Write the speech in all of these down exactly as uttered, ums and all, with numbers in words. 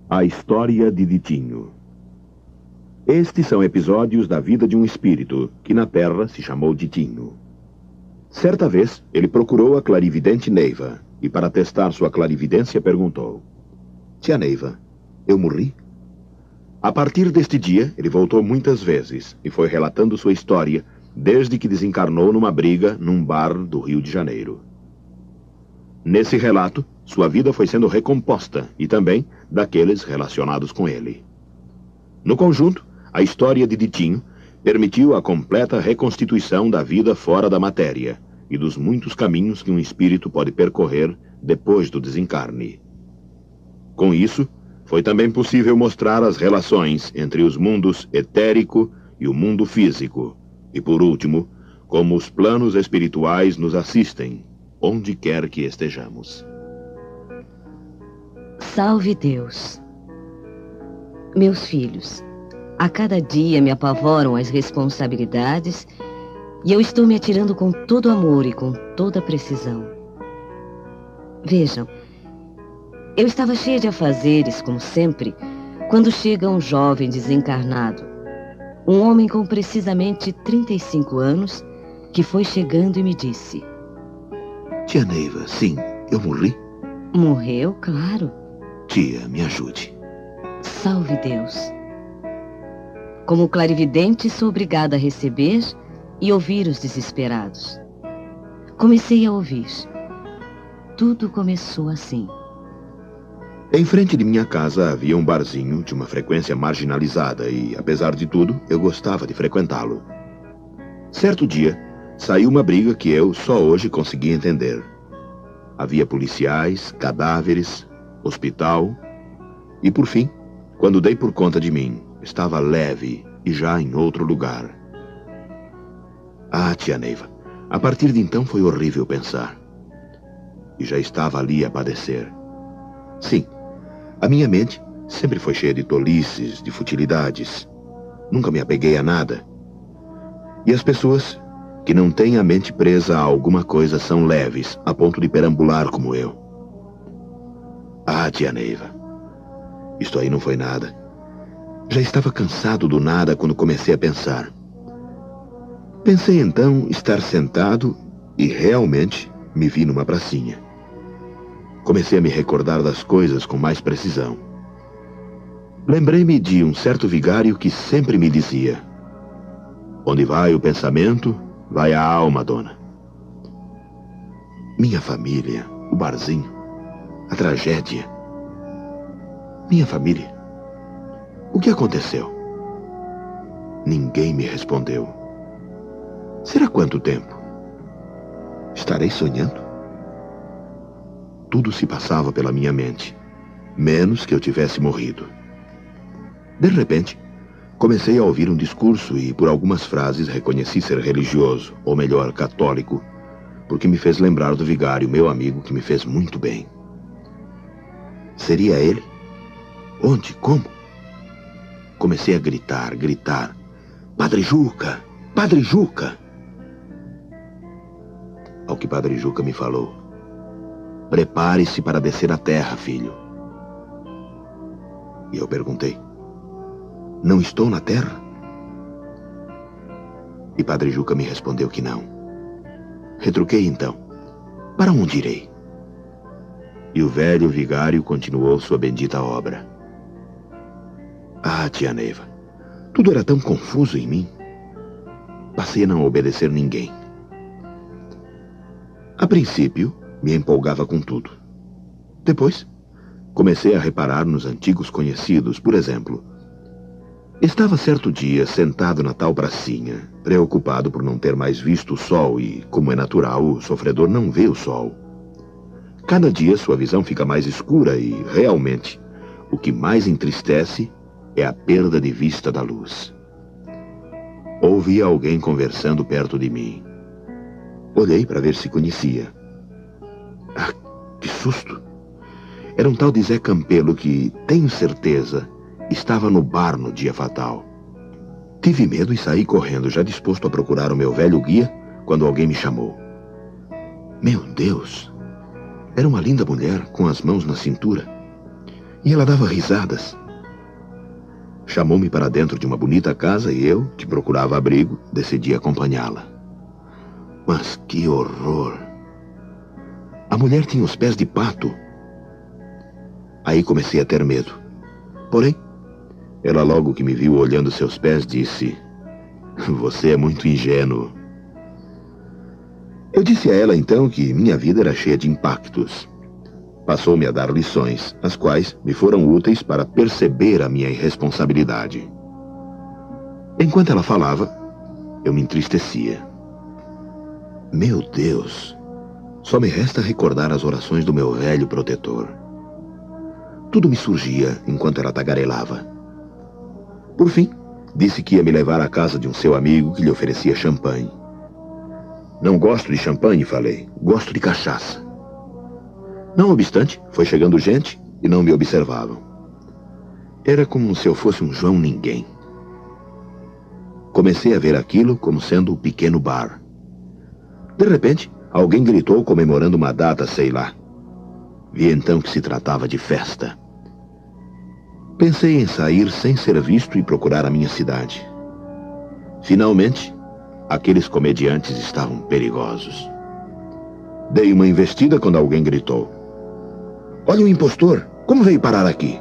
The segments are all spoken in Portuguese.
A história de Ditinho. Estes são episódios da vida de um espírito, que na Terra se chamou Ditinho. Certa vez, ele procurou a clarividente Neiva, e para testar sua clarividência perguntou: Tia Neiva, eu morri? A partir deste dia, ele voltou muitas vezes, e foi relatando sua história, desde que desencarnou numa briga num bar do Rio de Janeiro. Nesse relato, sua vida foi sendo recomposta, e também daqueles relacionados com ele. No conjunto, a história de Ditinho permitiu a completa reconstituição da vida fora da matéria e dos muitos caminhos que um espírito pode percorrer depois do desencarne. Com isso, foi também possível mostrar as relações entre os mundos etérico e o mundo físico, e por último, como os planos espirituais nos assistem, onde quer que estejamos. Salve Deus! Meus filhos, a cada dia me apavoram as responsabilidades e eu estou me atirando com todo amor e com toda precisão. Vejam, eu estava cheia de afazeres, como sempre, quando chega um jovem desencarnado, um homem com precisamente trinta e cinco anos, que foi chegando e me disse: Tia Neiva, sim, eu morri? Morreu, claro. Tia, me ajude. Salve Deus! Como clarividente, sou obrigada a receber e ouvir os desesperados. Comecei a ouvir. Tudo começou assim. Em frente de minha casa havia um barzinho de uma frequência marginalizada e, apesar de tudo, eu gostava de frequentá-lo. Certo dia, saiu uma briga que eu só hoje consegui entender. Havia policiais, cadáveres, hospital e, por fim, quando dei por conta de mim, estava leve e já em outro lugar. Ah, tia Neiva, a partir de então foi horrível pensar. E já estava ali a padecer. Sim, a minha mente sempre foi cheia de tolices, de futilidades. Nunca me apeguei a nada. E as pessoas que não têm a mente presa a alguma coisa são leves, a ponto de perambular como eu. Ah, tia Neiva, isto aí não foi nada. Já estava cansado do nada quando comecei a pensar. Pensei então estar sentado e realmente me vi numa pracinha. Comecei a me recordar das coisas com mais precisão. Lembrei-me de um certo vigário que sempre me dizia: onde vai o pensamento, vai a alma, dona. Minha família, o barzinho, a tragédia. Minha família. O que aconteceu? Ninguém me respondeu. Será quanto tempo? Estarei sonhando? Tudo se passava pela minha mente, menos que eu tivesse morrido. De repente, comecei a ouvir um discurso e, por algumas frases, reconheci ser religioso, ou melhor, católico, porque me fez lembrar do vigário, meu amigo, que me fez muito bem. Seria ele? Onde? Como? Comecei a gritar, gritar. Padre Juca! Padre Juca! Ao que Padre Juca me falou: prepare-se para descer à terra, filho. E eu perguntei: não estou na terra? E Padre Juca me respondeu que não. Retruquei então: para onde irei? E o velho vigário continuou sua bendita obra. Ah, tia Neiva, tudo era tão confuso em mim. Passei a não obedecer ninguém. A princípio, me empolgava com tudo. Depois, comecei a reparar nos antigos conhecidos. Por exemplo, estava certo dia sentado na tal pracinha, preocupado por não ter mais visto o sol e, como é natural, o sofredor não vê o sol. Cada dia sua visão fica mais escura e, realmente, o que mais entristece é a perda de vista da luz. Ouvi alguém conversando perto de mim. Olhei para ver se conhecia. Ah, que susto! Era um tal de Zé Campelo que, tenho certeza, estava no bar no dia fatal. Tive medo e saí correndo, já disposto a procurar o meu velho guia, quando alguém me chamou. Meu Deus! Era uma linda mulher com as mãos na cintura. E ela dava risadas. Chamou-me para dentro de uma bonita casa e eu, que procurava abrigo, decidi acompanhá-la. Mas que horror! A mulher tinha os pés de pato. Aí comecei a ter medo. Porém, ela logo que me viu olhando seus pés disse: "Você é muito ingênuo." Eu disse a ela então que minha vida era cheia de impactos. Passou-me a dar lições, as quais me foram úteis para perceber a minha irresponsabilidade. Enquanto ela falava, eu me entristecia. Meu Deus, só me resta recordar as orações do meu velho protetor. Tudo me surgia enquanto ela tagarelava. Por fim, disse que ia me levar à casa de um seu amigo que lhe oferecia champanhe. Não gosto de champanhe, falei. Gosto de cachaça. Não obstante, foi chegando gente e não me observavam. Era como se eu fosse um João Ninguém. Comecei a ver aquilo como sendo o pequeno bar. De repente, alguém gritou comemorando uma data, sei lá. Vi então que se tratava de festa. Pensei em sair sem ser visto e procurar a minha cidade. Finalmente, aqueles comediantes estavam perigosos. Dei uma investida quando alguém gritou: "Olha o impostor! Como veio parar aqui?"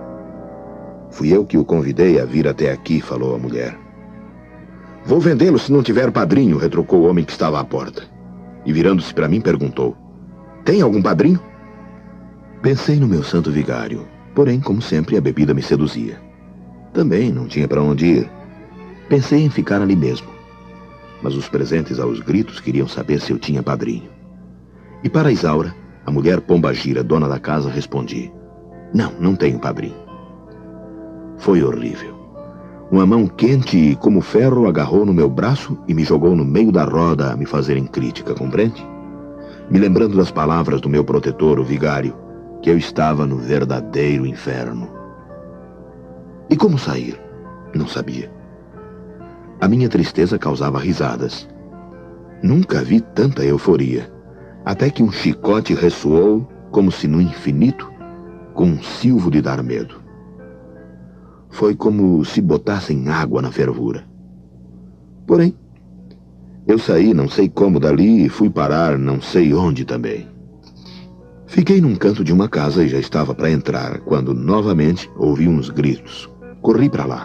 Fui eu que o convidei a vir até aqui, falou a mulher. "Vou vendê-lo se não tiver padrinho", retrucou o homem que estava à porta. E virando-se para mim, perguntou: "Tem algum padrinho?" Pensei no meu santo vigário, porém, como sempre, a bebida me seduzia. Também não tinha para onde ir. Pensei em ficar ali mesmo. Mas os presentes aos gritos queriam saber se eu tinha padrinho. E para Isaura, a mulher pombagira, dona da casa, respondi: "Não, não tenho padrinho." Foi horrível. Uma mão quente e como ferro agarrou no meu braço e me jogou no meio da roda a me fazerem crítica, compreende? Me lembrando das palavras do meu protetor, o vigário, que eu estava no verdadeiro inferno. E como sair? Não sabia. A minha tristeza causava risadas. Nunca vi tanta euforia, até que um chicote ressoou, como se no infinito, com um silvo de dar medo. Foi como se botassem água na fervura. Porém, eu saí não sei como dali e fui parar não sei onde também. Fiquei num canto de uma casa e já estava para entrar, quando novamente ouvi uns gritos. Corri para lá.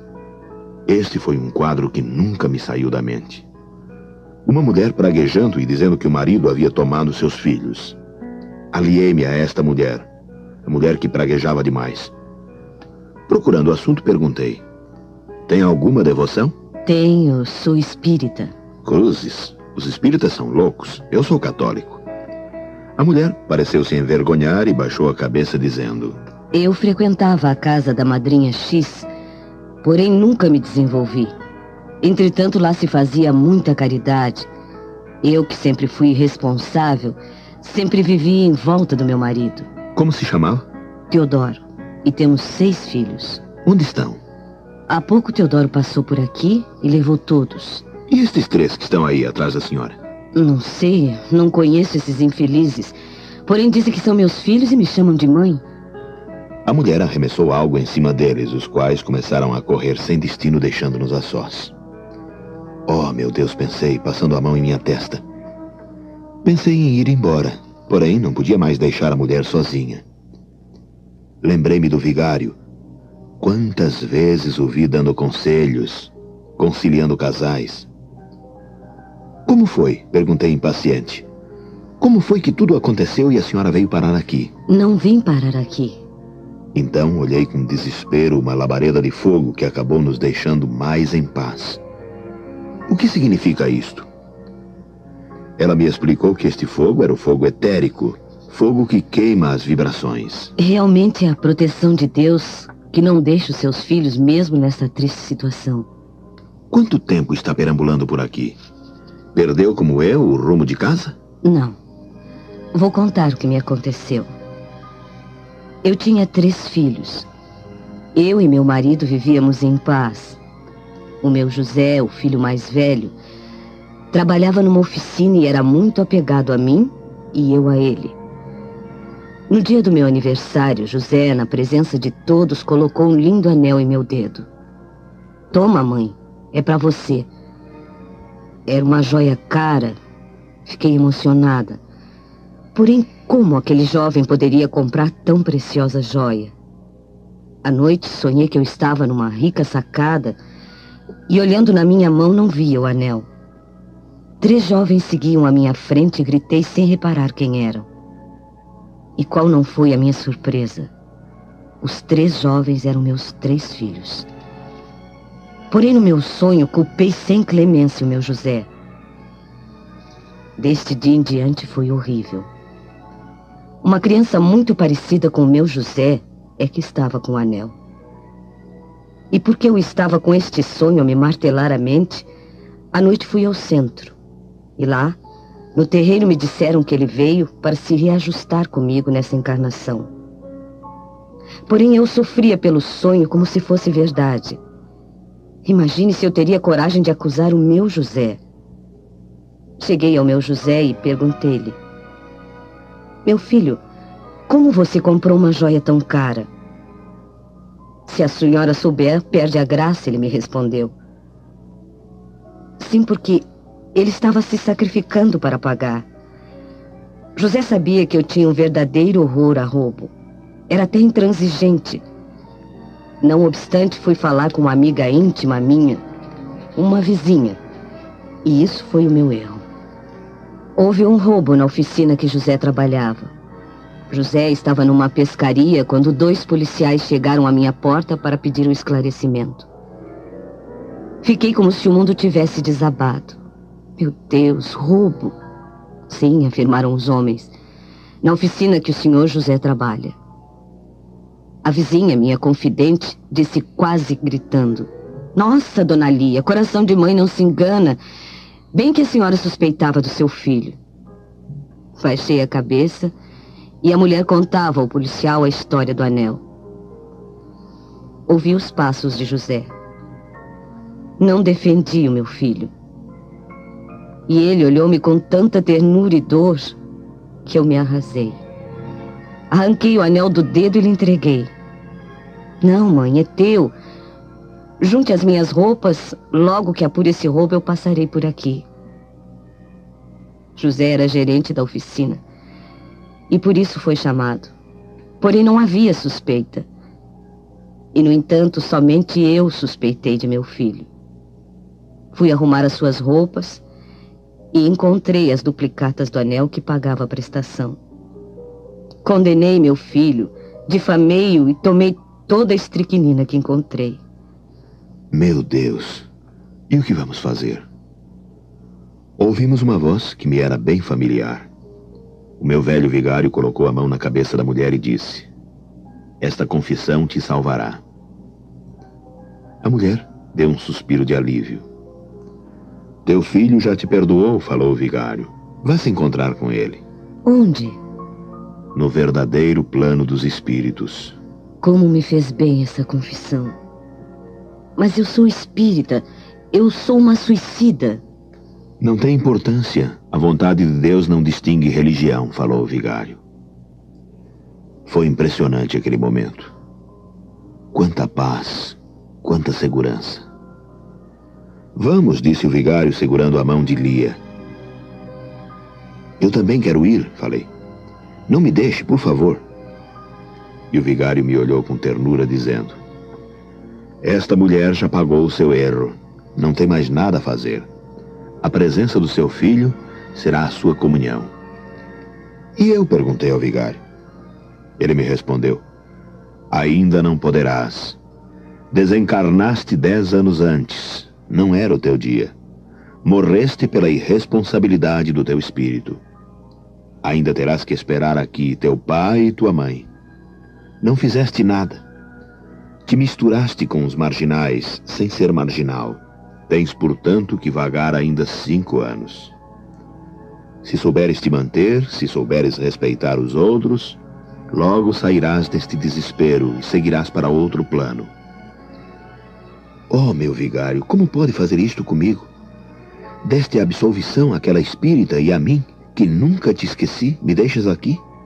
Este foi um quadro que nunca me saiu da mente. Uma mulher praguejando e dizendo que o marido havia tomado seus filhos. Aliei-me a esta mulher, a mulher que praguejava demais. Procurando o assunto, perguntei: "Tem alguma devoção?" "Tenho, sou espírita." "Cruzes, os espíritas são loucos. Eu sou católico." A mulher pareceu se envergonhar e baixou a cabeça dizendo: "Eu frequentava a casa da madrinha X, porém nunca me desenvolvi. Entretanto, lá se fazia muita caridade. Eu, que sempre fui irresponsável, sempre vivi em volta do meu marido." "Como se chamava?" "Teodoro. E temos seis filhos." "Onde estão?" "Há pouco Teodoro passou por aqui e levou todos." "E estes três que estão aí atrás da senhora?" "Não sei, não conheço esses infelizes. Porém dizem que são meus filhos e me chamam de mãe." A mulher arremessou algo em cima deles, os quais começaram a correr sem destino, deixando-nos a sós. "Oh, meu Deus", pensei, passando a mão em minha testa. Pensei em ir embora, porém não podia mais deixar a mulher sozinha. Lembrei-me do vigário. Quantas vezes o vi dando conselhos, conciliando casais. "Como foi?" perguntei impaciente. "Como foi que tudo aconteceu e a senhora veio parar aqui?" "Não vim parar aqui." Então olhei com desespero uma labareda de fogo que acabou nos deixando mais em paz. "O que significa isto?" Ela me explicou que este fogo era o fogo etérico, fogo que queima as vibrações. "Realmente é a proteção de Deus que não deixa os seus filhos mesmo nessa triste situação." "Quanto tempo está perambulando por aqui? Perdeu, como eu, o rumo de casa?" "Não. Vou contar o que me aconteceu. Eu tinha três filhos. Eu e meu marido vivíamos em paz. O meu José, o filho mais velho, trabalhava numa oficina e era muito apegado a mim e eu a ele. No dia do meu aniversário, José, na presença de todos, colocou um lindo anel em meu dedo. Toma, mãe, é para você. Era uma joia cara. Fiquei emocionada. Porém, como aquele jovem poderia comprar tão preciosa joia? À noite, sonhei que eu estava numa rica sacada e, olhando na minha mão, não via o anel. Três jovens seguiam à minha frente e gritei sem reparar quem eram. E qual não foi a minha surpresa? Os três jovens eram meus três filhos. Porém, no meu sonho, culpei sem clemência o meu José. Deste dia em diante foi horrível. Uma criança muito parecida com o meu José é que estava com o anel. E porque eu estava com este sonho a me martelar a mente, à noite fui ao centro. E lá, no terreiro, me disseram que ele veio para se reajustar comigo nessa encarnação. Porém, eu sofria pelo sonho como se fosse verdade. Imagine se eu teria coragem de acusar o meu José. Cheguei ao meu José e perguntei-lhe: meu filho, como você comprou uma joia tão cara? Se a senhora souber, perde a graça, ele me respondeu. Sim, porque ele estava se sacrificando para pagar. José sabia que eu tinha um verdadeiro horror a roubo. Era até intransigente. Não obstante, fui falar com uma amiga íntima minha, uma vizinha. E isso foi o meu erro. Houve um roubo na oficina que José trabalhava. José estava numa pescaria quando dois policiais chegaram à minha porta para pedir um esclarecimento. Fiquei como se o mundo tivesse desabado. Meu Deus, roubo! Sim, afirmaram os homens, na oficina que o senhor José trabalha. A vizinha, minha confidente, disse quase gritando: nossa, dona Lia, coração de mãe não se engana. Bem que a senhora suspeitava do seu filho. Baixei a cabeça e a mulher contava ao policial a história do anel. Ouvi os passos de José. Não defendi o meu filho. E ele olhou-me com tanta ternura e dor que eu me arrasei. Arranquei o anel do dedo e lhe entreguei. Não, mãe, é teu. Junte as minhas roupas, logo que apure esse roubo eu passarei por aqui. José era gerente da oficina e por isso foi chamado. Porém não havia suspeita. E no entanto, somente eu suspeitei de meu filho. Fui arrumar as suas roupas e encontrei as duplicatas do anel que pagava a prestação. Condenei meu filho, difamei-o e tomei toda a estricnina que encontrei. Meu Deus, e o que vamos fazer? Ouvimos uma voz que me era bem familiar. O meu velho vigário colocou a mão na cabeça da mulher e disse: esta confissão te salvará. A mulher deu um suspiro de alívio. Teu filho já te perdoou, falou o vigário. Vá se encontrar com ele. Onde? No verdadeiro plano dos espíritos. Como me fez bem essa confissão. Mas eu sou espírita. Eu sou uma suicida. Não tem importância. A vontade de Deus não distingue religião, falou o vigário. Foi impressionante aquele momento. Quanta paz, quanta segurança. Vamos, disse o vigário segurando a mão de Lia. Eu também quero ir, falei. Não me deixe, por favor. E o vigário me olhou com ternura, dizendo: esta mulher já pagou o seu erro. Não tem mais nada a fazer. A presença do seu filho será a sua comunhão. E eu perguntei ao vigário. Ele me respondeu: ainda não poderás. Desencarnaste dez anos antes. Não era o teu dia. Morreste pela irresponsabilidade do teu espírito. Ainda terás que esperar aqui teu pai e tua mãe. Não fizeste nada. Te misturaste com os marginais, sem ser marginal. Tens, portanto, que vagar ainda cinco anos. Se souberes te manter, se souberes respeitar os outros, logo sairás deste desespero e seguirás para outro plano. Oh, meu vigário, como pode fazer isto comigo? Deste a absolvição àquela espírita e a mim, que nunca te esqueci, me deixas aqui?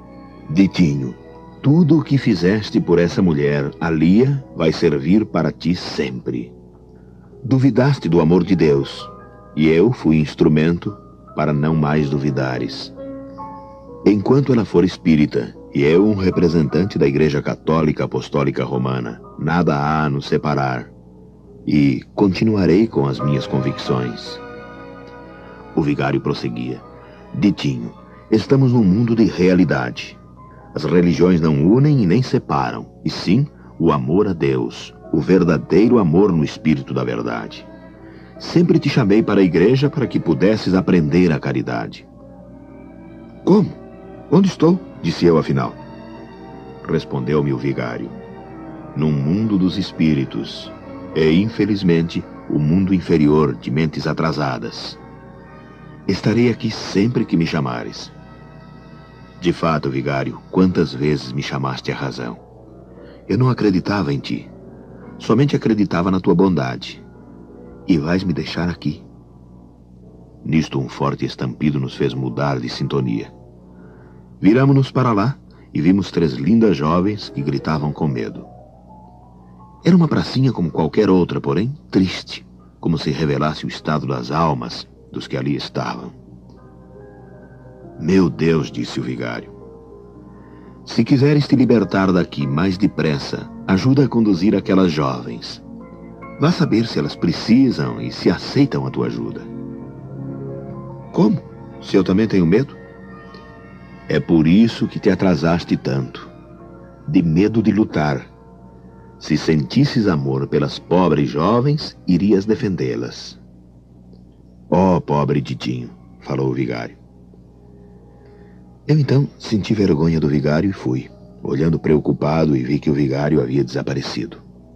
Ditinho, tudo o que fizeste por essa mulher, a Lia, vai servir para ti sempre. Duvidaste do amor de Deus, e eu fui instrumento para não mais duvidares. Enquanto ela for espírita, e eu um representante da Igreja Católica Apostólica Romana, nada há a nos separar. E continuarei com as minhas convicções. O vigário prosseguia. Ditinho, estamos num mundo de realidade. As religiões não unem e nem separam, e sim o amor a Deus, o verdadeiro amor no espírito da verdade. Sempre te chamei para a igreja para que pudesses aprender a caridade. Como? Onde estou? Disse eu afinal. Respondeu-me o vigário. Num mundo dos espíritos, e infelizmente o mundo inferior de mentes atrasadas. Estarei aqui sempre que me chamares. De fato, vigário, quantas vezes me chamaste à razão. Eu não acreditava em ti. Somente acreditava na tua bondade. E vais me deixar aqui. Nisto um forte estampido nos fez mudar de sintonia. Viramo-nos para lá e vimos três lindas jovens que gritavam com medo. Era uma pracinha como qualquer outra, porém triste, como se revelasse o estado das almas dos que ali estavam. Meu Deus, disse o vigário. Se quiseres te libertar daqui mais depressa, ajuda a conduzir aquelas jovens. Vá saber se elas precisam e se aceitam a tua ajuda. Como? Se eu também tenho medo? É por isso que te atrasaste tanto. De medo de lutar. Se sentisses amor pelas pobres jovens, irias defendê-las. Oh, pobre Ditinho, falou o vigário. Eu então senti vergonha do vigário e fui, olhando preocupado, e vi que o vigário havia desaparecido.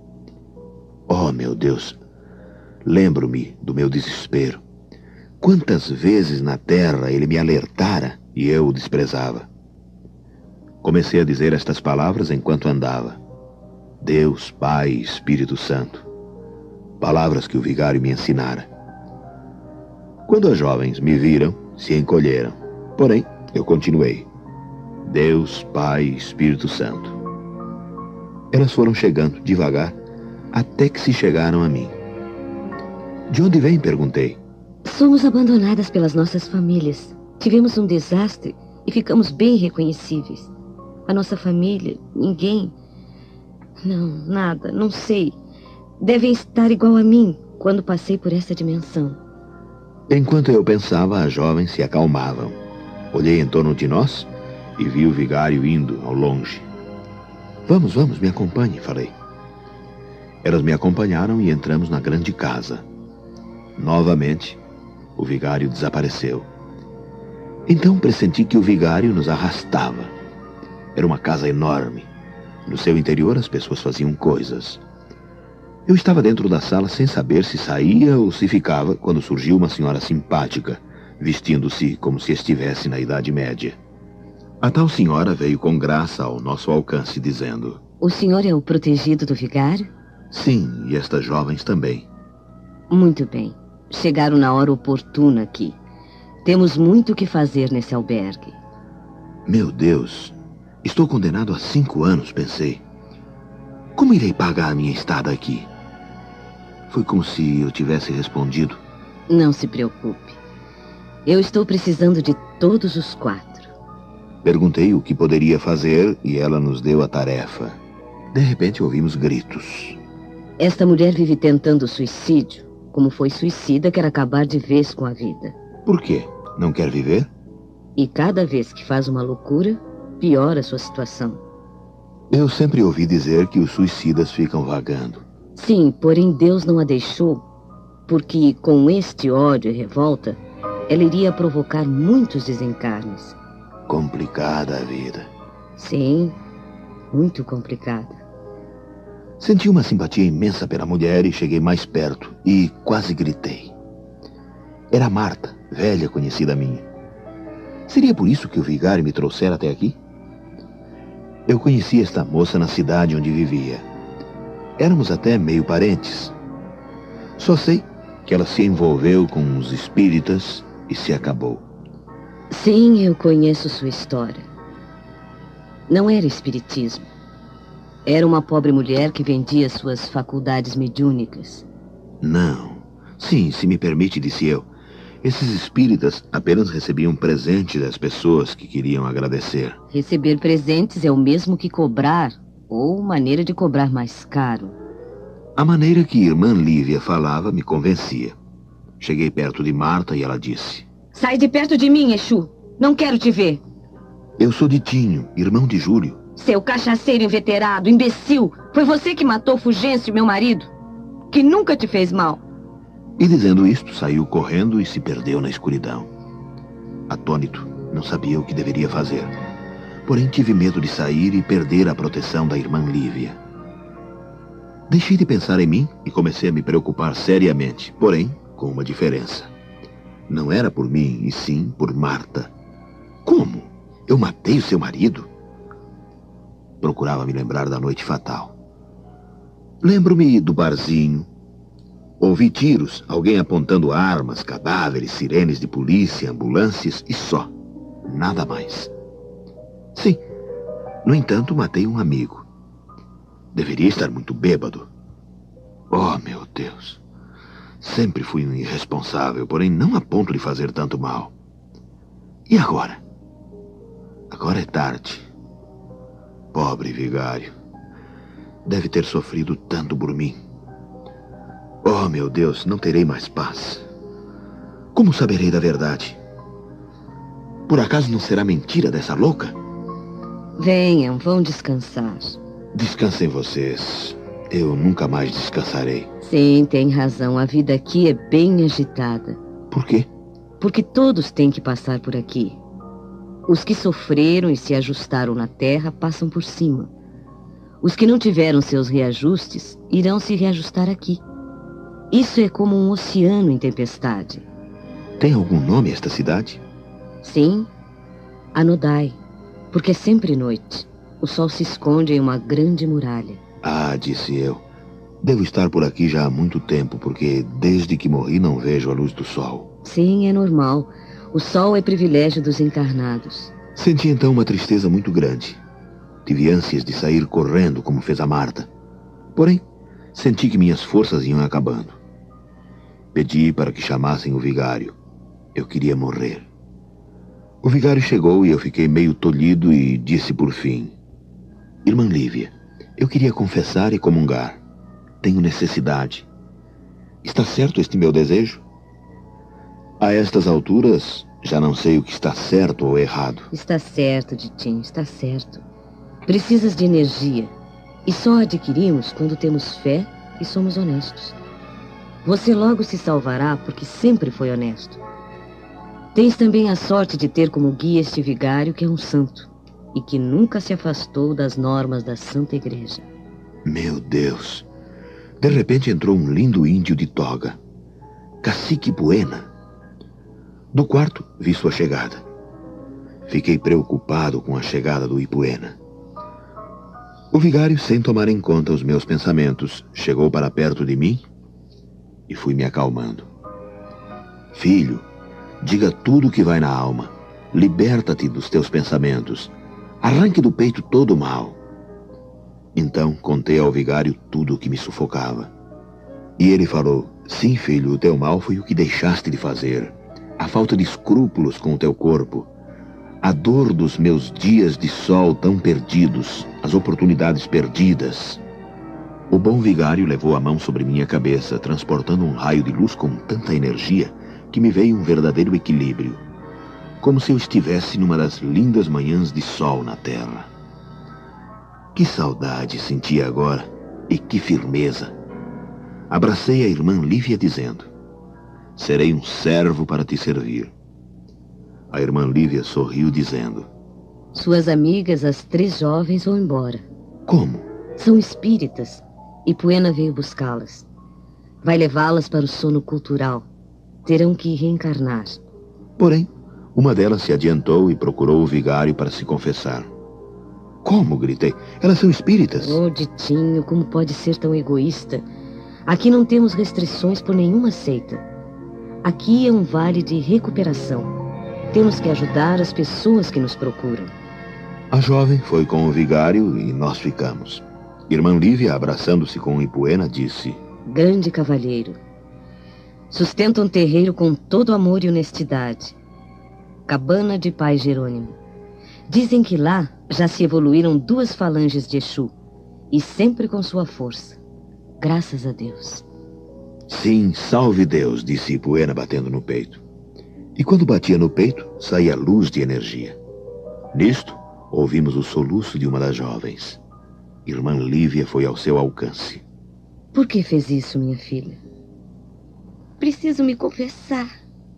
Oh, meu Deus! Lembro-me do meu desespero. Quantas vezes na terra ele me alertara e eu o desprezava. Comecei a dizer estas palavras enquanto andava. Deus, Pai e Espírito Santo. Palavras que o vigário me ensinara. Quando as jovens me viram, se encolheram. Porém, eu continuei. Deus, Pai e Espírito Santo. Elas foram chegando devagar, até que se chegaram a mim. De onde vem? Perguntei. Somos abandonadas pelas nossas famílias. Tivemos um desastre e ficamos bem reconhecíveis. A nossa família, ninguém... Não, nada, não sei. Devem estar igual a mim quando passei por essa dimensão. Enquanto eu pensava, as jovens se acalmavam. Olhei em torno de nós e vi o vigário indo ao longe. Vamos, vamos, me acompanhe, falei. Elas me acompanharam e entramos na grande casa. Novamente, o vigário desapareceu. Então pressenti que o vigário nos arrastava. Era uma casa enorme. No seu interior as pessoas faziam coisas. Eu estava dentro da sala sem saber se saía ou se ficava quando surgiu uma senhora simpática, vestindo-se como se estivesse na Idade Média. A tal senhora veio com graça ao nosso alcance, dizendo... O senhor é o protegido do vigário? Sim, e estas jovens também. Muito bem. Chegaram na hora oportuna aqui. Temos muito o que fazer nesse albergue. Meu Deus, estou condenado a cinco anos, pensei. Como irei pagar a minha estada aqui? Foi como se eu tivesse respondido. Não se preocupe. Eu estou precisando de todos os quatro. Perguntei o que poderia fazer e ela nos deu a tarefa. De repente ouvimos gritos. Esta mulher vive tentando suicídio. Como foi suicida, quer acabar de vez com a vida. Por quê? Não quer viver? E cada vez que faz uma loucura, piora a sua situação. Eu sempre ouvi dizer que os suicidas ficam vagando. Sim, porém Deus não a deixou, porque com este ódio e revolta, ela iria provocar muitos desencarnes. Complicada a vida. Sim, muito complicada. Senti uma simpatia imensa pela mulher e cheguei mais perto e quase gritei. Era Marta, velha conhecida minha. Seria por isso que o vigário me trouxera até aqui? Eu conheci esta moça na cidade onde vivia. Éramos até meio parentes. Só sei que ela se envolveu com os espíritas e se acabou. Sim, eu conheço sua história. Não era espiritismo. Era uma pobre mulher que vendia suas faculdades mediúnicas. Não. Sim, se me permite, disse eu. Esses espíritas apenas recebiam presente das pessoas que queriam agradecer. Receber presentes é o mesmo que cobrar, ou maneira de cobrar mais caro. A maneira que irmã Lívia falava me convencia. Cheguei perto de Marta e ela disse: Sai de perto de mim, Exu. Não quero te ver. Eu sou Ditinho, irmão de Júlio. Seu cachaceiro inveterado, imbecil. Foi você que matou Fulgêncio, meu marido, que nunca te fez mal. E dizendo isto, saiu correndo e se perdeu na escuridão. Atônito, não sabia o que deveria fazer. Porém, tive medo de sair e perder a proteção da irmã Lívia. Deixei de pensar em mim e comecei a me preocupar seriamente, porém, com uma diferença. Não era por mim, e sim por Marta. Como? Eu matei o seu marido? Procurava me lembrar da noite fatal. Lembro-me do barzinho. Ouvi tiros, alguém apontando armas, cadáveres, sirenes de polícia, ambulâncias e só. Nada mais. Sim. No entanto, matei um amigo. Deveria estar muito bêbado. Oh, meu Deus. Sempre fui um irresponsável, porém não a ponto de fazer tanto mal. E agora? Agora é tarde. Pobre vigário. Deve ter sofrido tanto por mim. Oh, meu Deus, não terei mais paz. Como saberei da verdade? Por acaso não será mentira dessa louca? Venham, vão descansar. Descansem vocês. Eu nunca mais descansarei. Sim, tem razão. A vida aqui é bem agitada. Por quê? Porque todos têm que passar por aqui. Os que sofreram e se ajustaram na terra passam por cima. Os que não tiveram seus reajustes irão se reajustar aqui. Isso é como um oceano em tempestade. Tem algum nome esta cidade? Sim, Anodai, porque é sempre noite. O sol se esconde em uma grande muralha. Ah, disse eu. Devo estar por aqui já há muito tempo, porque desde que morri não vejo a luz do sol. Sim, é normal. O sol é privilégio dos encarnados. Senti então uma tristeza muito grande. Tive ânsias de sair correndo, como fez a Marta. Porém, senti que minhas forças iam acabando. Pedi para que chamassem o vigário. Eu queria morrer. O vigário chegou e eu fiquei meio tolhido e disse por fim: Irmã Lívia, eu queria confessar e comungar. Tenho necessidade. Está certo este meu desejo? A estas alturas, já não sei o que está certo ou errado. Está certo, Ditinho, está certo. Precisas de energia. E só adquirimos quando temos fé e somos honestos. Você logo se salvará porque sempre foi honesto. Tens também a sorte de ter como guia este vigário que é um santo e que nunca se afastou das normas da Santa Igreja. Meu Deus! De repente entrou um lindo índio de toga. Cacique Buena. Do quarto, vi sua chegada. Fiquei preocupado com a chegada do Ipuena. O vigário, sem tomar em conta os meus pensamentos, chegou para perto de mim e fui me acalmando. Filho, diga tudo o que vai na alma. Liberta-te dos teus pensamentos. Arranque do peito todo o mal. Então contei ao vigário tudo o que me sufocava. E ele falou: sim, filho, o teu mal foi o que deixaste de fazer. A falta de escrúpulos com o teu corpo. A dor dos meus dias de sol tão perdidos. As oportunidades perdidas. O bom vigário levou a mão sobre minha cabeça, transportando um raio de luz com tanta energia que me veio um verdadeiro equilíbrio. Como se eu estivesse numa das lindas manhãs de sol na terra. Que saudade sentia agora e que firmeza. Abracei a irmã Lívia dizendo: serei um servo para te servir. A irmã Lívia sorriu dizendo: suas amigas, as três jovens, vão embora. Como? São espíritas. E Ipuena veio buscá-las. Vai levá-las para o sono cultural. Terão que reencarnar. Porém, uma delas se adiantou e procurou o vigário para se confessar. Como? Gritei. Elas são espíritas. Oh, Ditinho, como pode ser tão egoísta? Aqui não temos restrições por nenhuma seita. Aqui é um vale de recuperação. Temos que ajudar as pessoas que nos procuram. A jovem foi com o vigário e nós ficamos. Irmã Lívia, abraçando-se com Ipuena, disse: grande cavalheiro, sustenta um terreiro com todo amor e honestidade. Cabana de Pai Jerônimo. Dizem que lá já se evoluíram duas falanges de Exu, e sempre com sua força. Graças a Deus. Sim, salve Deus, disse Ipuena, batendo no peito. E quando batia no peito, saía luz de energia. Nisto, ouvimos o soluço de uma das jovens. Irmã Lívia foi ao seu alcance. Por que fez isso, minha filha? Preciso me confessar.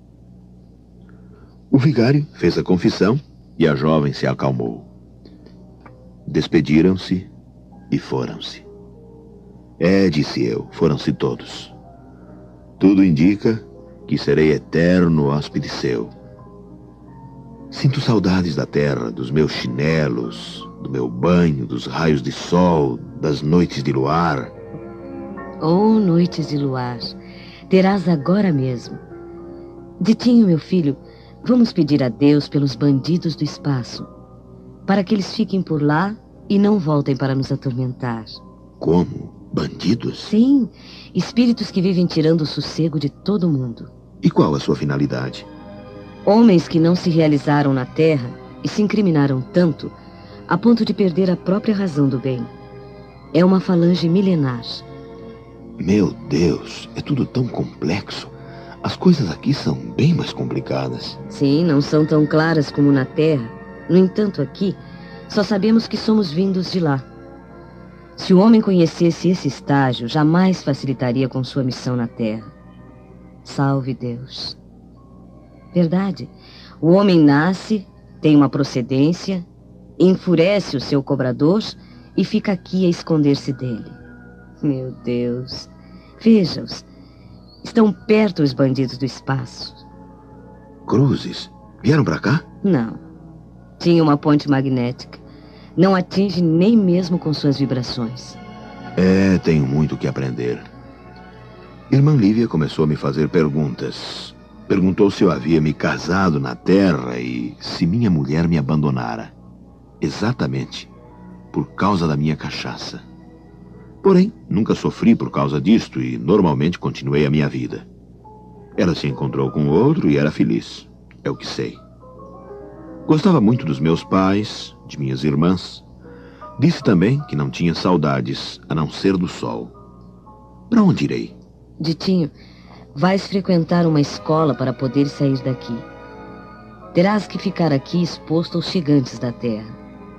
O vigário fez a confissão e a jovem se acalmou. Despediram-se e foram-se. É, disse eu, foram-se todos. Tudo indica que serei eterno hóspede seu. Sinto saudades da terra, dos meus chinelos, do meu banho, dos raios de sol, das noites de luar. Oh, noites de luar, terás agora mesmo. Ditinho, meu filho, vamos pedir a Deus pelos bandidos do espaço, para que eles fiquem por lá e não voltem para nos atormentar. Como? Bandidos? Sim, espíritos que vivem tirando o sossego de todo mundo. E qual a sua finalidade? Homens que não se realizaram na terra e se incriminaram tanto a ponto de perder a própria razão do bem. É uma falange milenar. Meu Deus, é tudo tão complexo. As coisas aqui são bem mais complicadas. Sim, não são tão claras como na terra. No entanto, aqui, só sabemos que somos vindos de lá. Se o homem conhecesse esse estágio, jamais facilitaria com sua missão na terra. Salve Deus. Verdade, o homem nasce, tem uma procedência, enfurece o seu cobrador e fica aqui a esconder-se dele. Meu Deus, veja-os, estão perto os bandidos do espaço. Cruzes? Vieram pra cá? Não, tinha uma ponte magnética. Não atinge nem mesmo com suas vibrações. É, tenho muito o que aprender. Irmã Lívia começou a me fazer perguntas. Perguntou se eu havia me casado na terra e se minha mulher me abandonara. Exatamente, por causa da minha cachaça. Porém, nunca sofri por causa disto e normalmente continuei a minha vida. Ela se encontrou com outro e era feliz. É o que sei. Gostava muito dos meus pais, de minhas irmãs. Disse também que não tinha saudades, a não ser do sol. Para onde irei? Ditinho, vais frequentar uma escola para poder sair daqui. Terás que ficar aqui exposto aos gigantes da terra.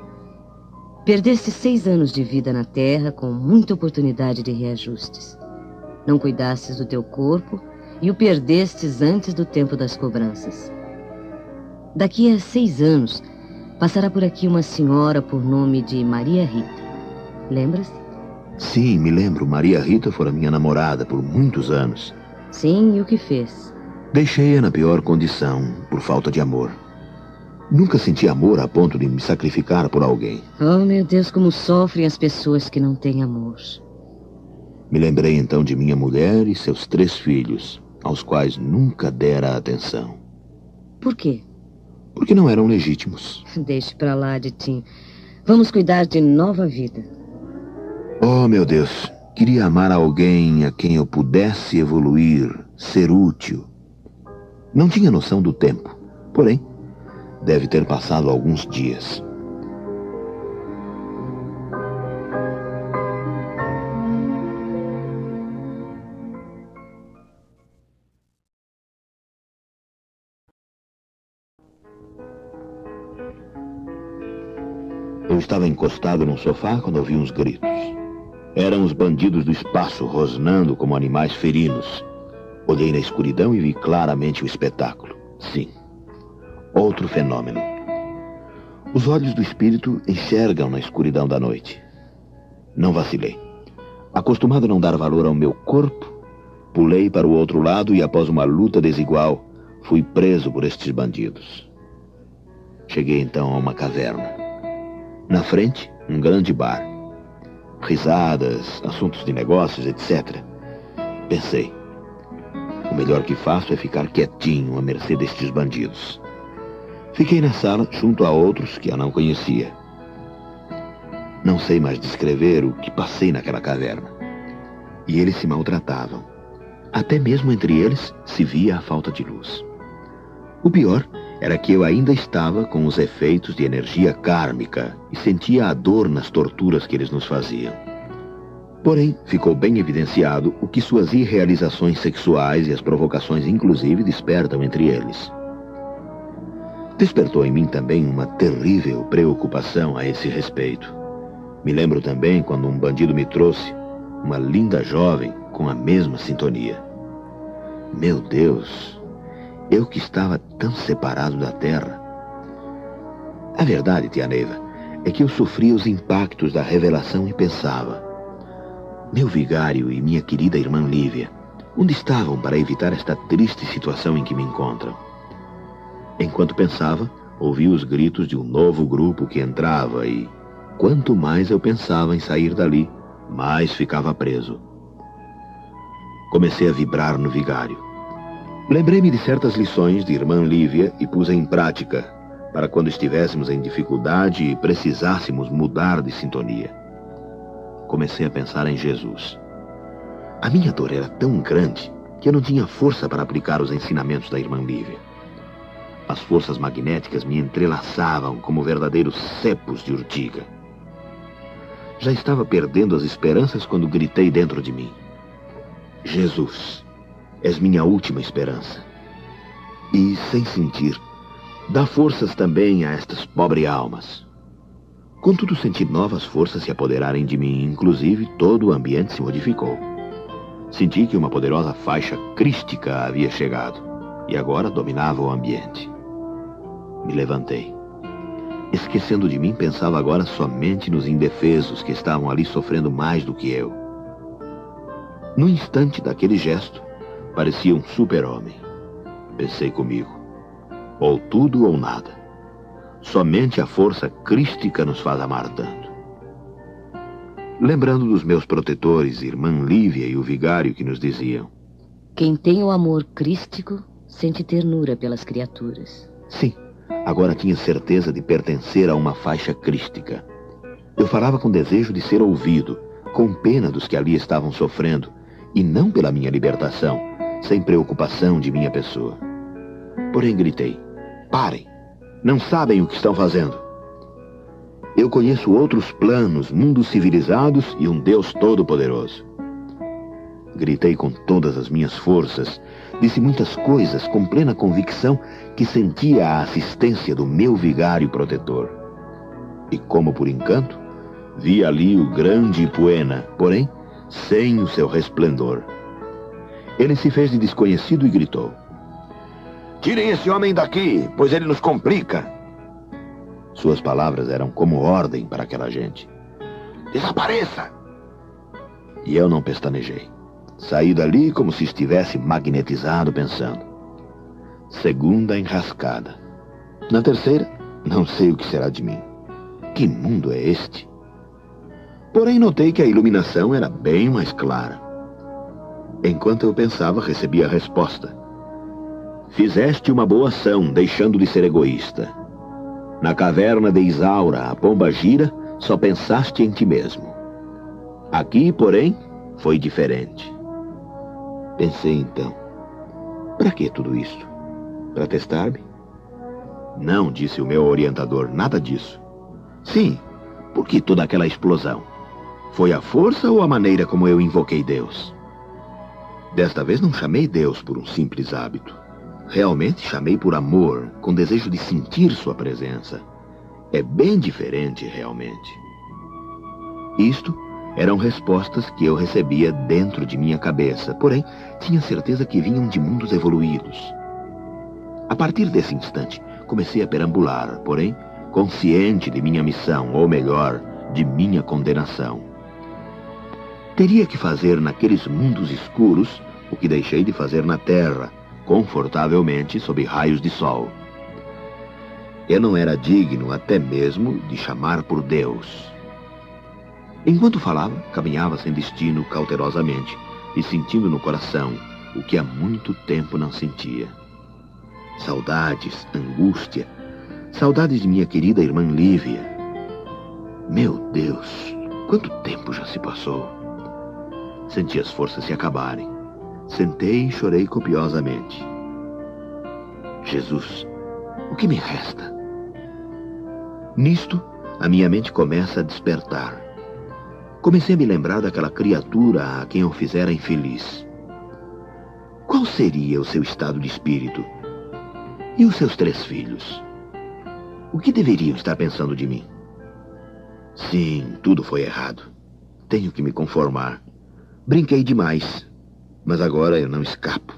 Perdeste seis anos de vida na terra com muita oportunidade de reajustes. Não cuidastes do teu corpo e o perdestes antes do tempo das cobranças. Daqui a seis anos, passará por aqui uma senhora por nome de Maria Rita. Lembras? Sim, me lembro. Maria Rita fora minha namorada por muitos anos. Sim, e o que fez? Deixei-a na pior condição, por falta de amor. Nunca senti amor a ponto de me sacrificar por alguém. Oh, meu Deus, como sofrem as pessoas que não têm amor. Me lembrei então de minha mulher e seus três filhos, aos quais nunca dera atenção. Por quê? Porque não eram legítimos. Deixe pra lá, Ditinho. Vamos cuidar de nova vida. Oh, meu Deus. Queria amar alguém a quem eu pudesse evoluir, ser útil. Não tinha noção do tempo. Porém, deve ter passado alguns dias. Eu estava encostado num sofá quando ouvi uns gritos. Eram os bandidos do espaço rosnando como animais ferinos. Olhei na escuridão e vi claramente o espetáculo. Sim, outro fenômeno. Os olhos do espírito enxergam na escuridão da noite. Não vacilei. Acostumado a não dar valor ao meu corpo, pulei para o outro lado e, após uma luta desigual, fui preso por estes bandidos. Cheguei então a uma caverna. Na frente, um grande bar. Risadas, assuntos de negócios, etcétera. Pensei, o melhor que faço é ficar quietinho à mercê destes bandidos. Fiquei na sala junto a outros que eu não conhecia. Não sei mais descrever o que passei naquela caverna. E eles se maltratavam. Até mesmo entre eles se via a falta de luz. O pior era que eu ainda estava com os efeitos de energia kármica e sentia a dor nas torturas que eles nos faziam. Porém, ficou bem evidenciado o que suas irrealizações sexuais e as provocações inclusive despertam entre eles. Despertou em mim também uma terrível preocupação a esse respeito. Me lembro também quando um bandido me trouxe uma linda jovem com a mesma sintonia. Meu Deus, eu que estava tão separado da terra. A verdade, tia Neiva, é que eu sofria os impactos da revelação e pensava: meu vigário e minha querida irmã Lívia, onde estavam para evitar esta triste situação em que me encontram? Enquanto pensava, ouvi os gritos de um novo grupo que entrava e, quanto mais eu pensava em sair dali, mais ficava preso. Comecei a vibrar no vigário. Lembrei-me de certas lições de irmã Lívia e pus em prática, para quando estivéssemos em dificuldade e precisássemos mudar de sintonia. Comecei a pensar em Jesus. A minha dor era tão grande que eu não tinha força para aplicar os ensinamentos da irmã Lívia. As forças magnéticas me entrelaçavam como verdadeiros cepos de urtiga. Já estava perdendo as esperanças quando gritei dentro de mim: Jesus, és minha última esperança. E, sem sentir, dá forças também a estas pobres almas. Contudo, senti novas forças se apoderarem de mim, inclusive todo o ambiente se modificou. Senti que uma poderosa faixa crística havia chegado, e agora dominava o ambiente. Me levantei. Esquecendo de mim, pensava agora somente nos indefesos que estavam ali sofrendo mais do que eu. No instante daquele gesto, parecia um super-homem. Pensei comigo: ou tudo ou nada. Somente a força crística nos faz amar tanto. Lembrando dos meus protetores, irmã Lívia e o vigário, que nos diziam: quem tem o amor crístico sente ternura pelas criaturas. Sim, agora tinha certeza de pertencer a uma faixa crística. Eu falava com desejo de ser ouvido, com pena dos que ali estavam sofrendo, e não pela minha libertação, sem preocupação de minha pessoa. Porém gritei: parem! Não sabem o que estão fazendo. Eu conheço outros planos, mundos civilizados e um Deus todo-poderoso. Gritei com todas as minhas forças, disse muitas coisas com plena convicção que sentia a assistência do meu vigário protetor. E como por encanto, vi ali o grande Ipuena, porém, sem o seu resplendor. Ele se fez de desconhecido e gritou: tirem esse homem daqui, pois ele nos complica. Suas palavras eram como ordem para aquela gente: desapareça! E eu não pestanejei. Saí dali como se estivesse magnetizado, pensando: segunda enrascada. Na terceira, não sei o que será de mim. Que mundo é este? Porém, notei que a iluminação era bem mais clara. Enquanto eu pensava, recebi a resposta: fizeste uma boa ação, deixando de ser egoísta. Na caverna de Isaura, a pomba gira, só pensaste em ti mesmo. Aqui, porém, foi diferente. Pensei então: para que tudo isso? Para testar-me? Não, disse o meu orientador, nada disso. Sim, por que toda aquela explosão? Foi a força ou a maneira como eu invoquei Deus? Desta vez não chamei Deus por um simples hábito. Realmente chamei por amor, com desejo de sentir sua presença. É bem diferente, realmente. Isto eram respostas que eu recebia dentro de minha cabeça, porém, tinha certeza que vinham de mundos evoluídos. A partir desse instante, comecei a perambular, porém, consciente de minha missão, ou melhor, de minha condenação. Teria que fazer naqueles mundos escuros o que deixei de fazer na Terra, confortavelmente sob raios de sol. Eu não era digno até mesmo de chamar por Deus. Enquanto falava, caminhava sem destino cautelosamente e sentindo no coração o que há muito tempo não sentia. Saudades, angústia, saudades de minha querida irmã Lívia. Meu Deus, quanto tempo já se passou? Senti as forças se acabarem. Sentei e chorei copiosamente. Jesus, o que me resta? Nisto, a minha mente começa a despertar. Comecei a me lembrar daquela criatura a quem eu fizera infeliz. Qual seria o seu estado de espírito? E os seus três filhos? O que deveriam estar pensando de mim? Sim, tudo foi errado. Tenho que me conformar. Brinquei demais, mas agora eu não escapo.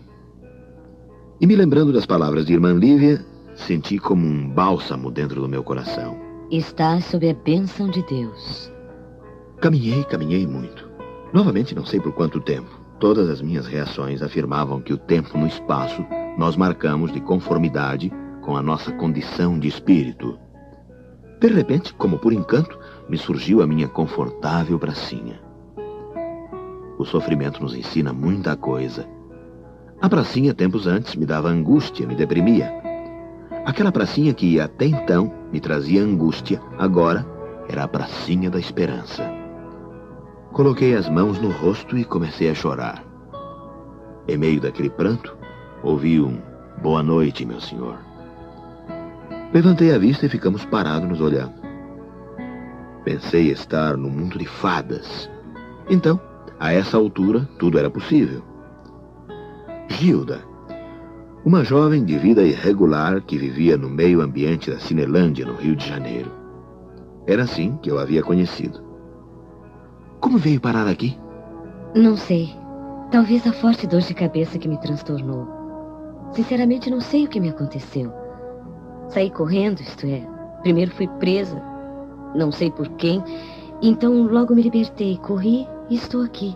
E me lembrando das palavras de irmã Lívia, senti como um bálsamo dentro do meu coração. Está sob a bênção de Deus. Caminhei, caminhei muito. Novamente não sei por quanto tempo. Todas as minhas reações afirmavam que o tempo no espaço nós marcamos de conformidade com a nossa condição de espírito. De repente, como por encanto, me surgiu a minha confortável pracinha. O sofrimento nos ensina muita coisa. A pracinha, tempos antes, me dava angústia, me deprimia. Aquela pracinha que até então me trazia angústia, agora era a pracinha da esperança. Coloquei as mãos no rosto e comecei a chorar. Em meio daquele pranto, ouvi um "Boa noite, meu senhor". Levantei a vista e ficamos parados nos olhando. Pensei estar no mundo de fadas. Então, a essa altura, tudo era possível. Gilda, uma jovem de vida irregular que vivia no meio ambiente da Cinelândia, no Rio de Janeiro. Era assim que eu a havia conhecido. Como veio parar aqui? Não sei. Talvez a forte dor de cabeça que me transtornou. Sinceramente, não sei o que me aconteceu. Saí correndo, isto é. Primeiro fui presa, não sei por quem. Então logo me libertei, corri e estou aqui.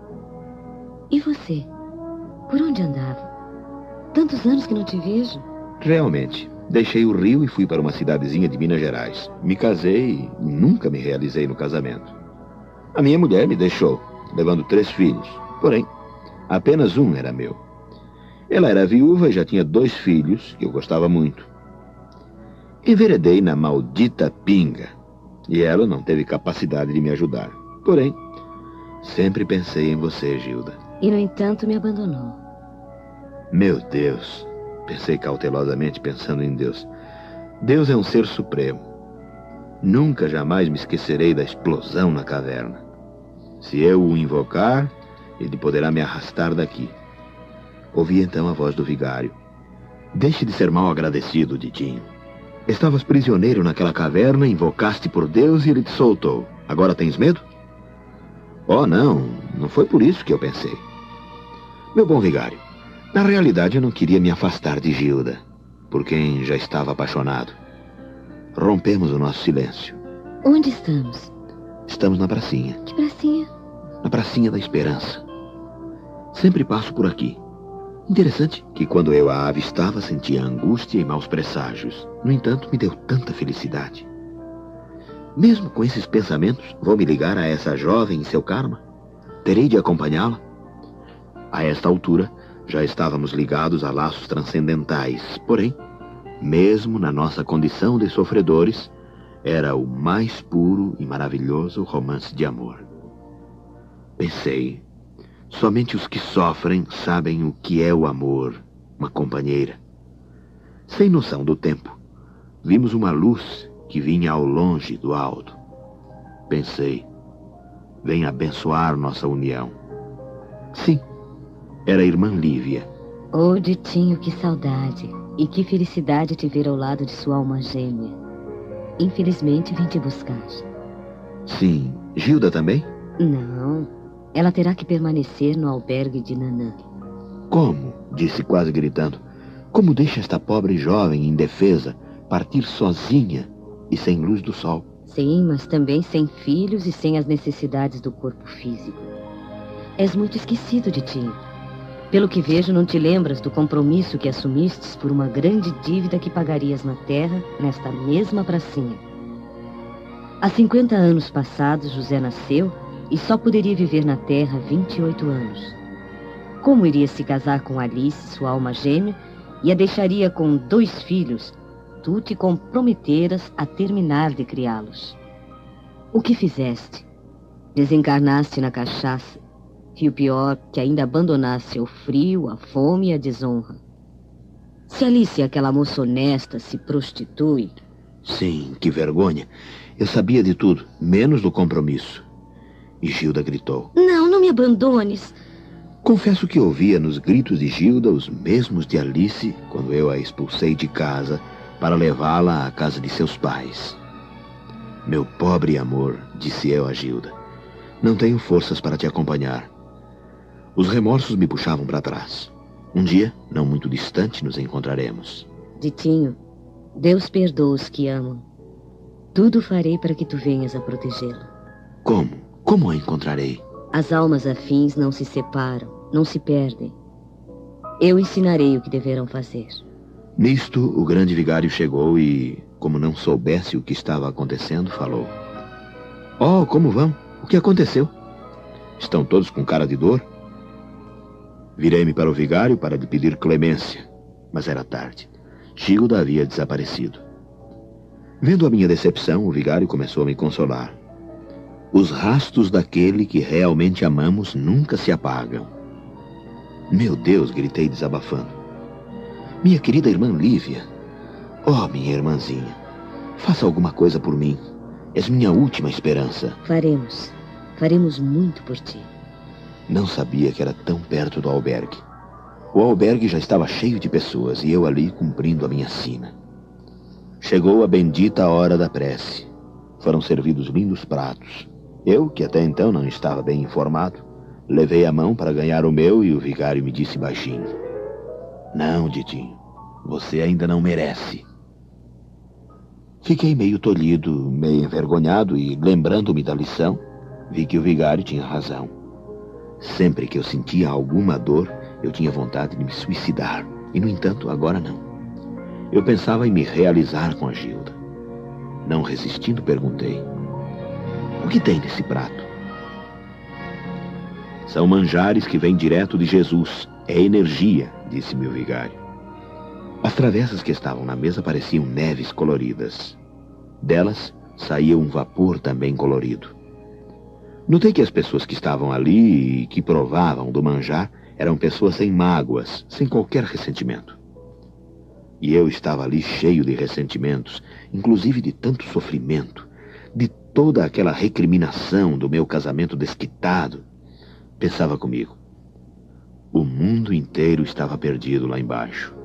E você? Por onde andava? Tantos anos que não te vejo. Realmente. Deixei o Rio e fui para uma cidadezinha de Minas Gerais. Me casei e nunca me realizei no casamento. A minha mulher me deixou, levando três filhos. Porém, apenas um era meu. Ela era viúva e já tinha dois filhos que eu gostava muito. Enveredei na maldita pinga. E ela não teve capacidade de me ajudar. Porém, sempre pensei em você, Gilda. E, no entanto, me abandonou. Meu Deus, pensei cautelosamente, pensando em Deus. Deus é um ser supremo. Nunca, jamais me esquecerei da explosão na caverna. Se eu o invocar, ele poderá me arrastar daqui. Ouvi então a voz do vigário. Deixe de ser mal agradecido, Ditinho. Estavas prisioneiro naquela caverna, invocaste por Deus e ele te soltou. Agora tens medo? Oh, não, não foi por isso que eu pensei. Meu bom vigário, na realidade eu não queria me afastar de Gilda, por quem já estava apaixonado. Rompemos o nosso silêncio. Onde estamos? Estamos na pracinha. Que pracinha? Na pracinha da esperança. Sempre passo por aqui. Interessante que quando eu a avistava sentia angústia e maus presságios. No entanto, me deu tanta felicidade. Mesmo com esses pensamentos, vou me ligar a essa jovem e seu karma? Terei de acompanhá-la? A esta altura, já estávamos ligados a laços transcendentais. Porém, mesmo na nossa condição de sofredores, era o mais puro e maravilhoso romance de amor. Pensei, somente os que sofrem sabem o que é o amor, uma companheira. Sem noção do tempo, vimos uma luz que vinha ao longe do alto. Pensei, vem abençoar nossa união. Sim, era a irmã Lívia. Oh, Ditinho, que saudade e que felicidade te ver ao lado de sua alma gêmea. Infelizmente, vim te buscar. Sim, Gilda também? Não, ela terá que permanecer no albergue de Nanã. Como? Disse quase gritando. Como deixa esta pobre jovem indefesa partir sozinha e sem luz do sol? Sim, mas também sem filhos e sem as necessidades do corpo físico. És muito esquecido, Ditinho. Pelo que vejo, não te lembras do compromisso que assumistes por uma grande dívida que pagarias na terra, nesta mesma pracinha. Há cinquenta anos passados, José nasceu e só poderia viver na terra vinte e oito anos. Como iria se casar com Alice, sua alma gêmea, e a deixaria com dois filhos? Tu te comprometeras a terminar de criá-los. O que fizeste? Desencarnaste na cachaça. E o pior, que ainda abandonaste o frio, a fome e a desonra. Se Alice, aquela moça honesta, se prostitui... Sim, que vergonha. Eu sabia de tudo, menos do compromisso. E Gilda gritou. Não, não me abandones. Confesso que ouvia nos gritos de Gilda os mesmos de Alice quando eu a expulsei de casa para levá-la à casa de seus pais. Meu pobre amor, disse eu a Gilda, não tenho forças para te acompanhar. Os remorsos me puxavam para trás. Um dia, não muito distante, nos encontraremos. Ditinho, Deus perdoa os que amam. Tudo farei para que tu venhas a protegê-la. Como? Como a encontrarei? As almas afins não se separam, não se perdem. Eu ensinarei o que deverão fazer. Nisto, o grande vigário chegou e, como não soubesse o que estava acontecendo, falou. Oh, como vão? O que aconteceu? Estão todos com cara de dor? Virei-me para o vigário para lhe pedir clemência, mas era tarde. Gilda havia desaparecido. Vendo a minha decepção, o vigário começou a me consolar. Os rastros daquele que realmente amamos nunca se apagam. Meu Deus, gritei desabafando. Minha querida irmã Lívia. Oh, minha irmãzinha. Faça alguma coisa por mim. És minha última esperança. Faremos. Faremos muito por ti. Não sabia que era tão perto do albergue. O albergue já estava cheio de pessoas e eu ali cumprindo a minha sina. Chegou a bendita hora da prece. Foram servidos lindos pratos. Eu, que até então não estava bem informado, levei a mão para ganhar o meu e o vigário me disse baixinho. Não, Ditinho, você ainda não merece. Fiquei meio tolhido, meio envergonhado e, lembrando-me da lição, vi que o vigário tinha razão. Sempre que eu sentia alguma dor, eu tinha vontade de me suicidar. E, no entanto, agora não. Eu pensava em me realizar com a Gilda. Não resistindo, perguntei. O que tem nesse prato? São manjares que vêm direto de Jesus. É energia, disse-me o vigário. As travessas que estavam na mesa pareciam neves coloridas. Delas saía um vapor também colorido. Notei que as pessoas que estavam ali e que provavam do manjar eram pessoas sem mágoas, sem qualquer ressentimento. E eu estava ali cheio de ressentimentos, inclusive de tanto sofrimento, de toda aquela recriminação do meu casamento desquitado. Pensava comigo. O mundo inteiro estava perdido lá embaixo.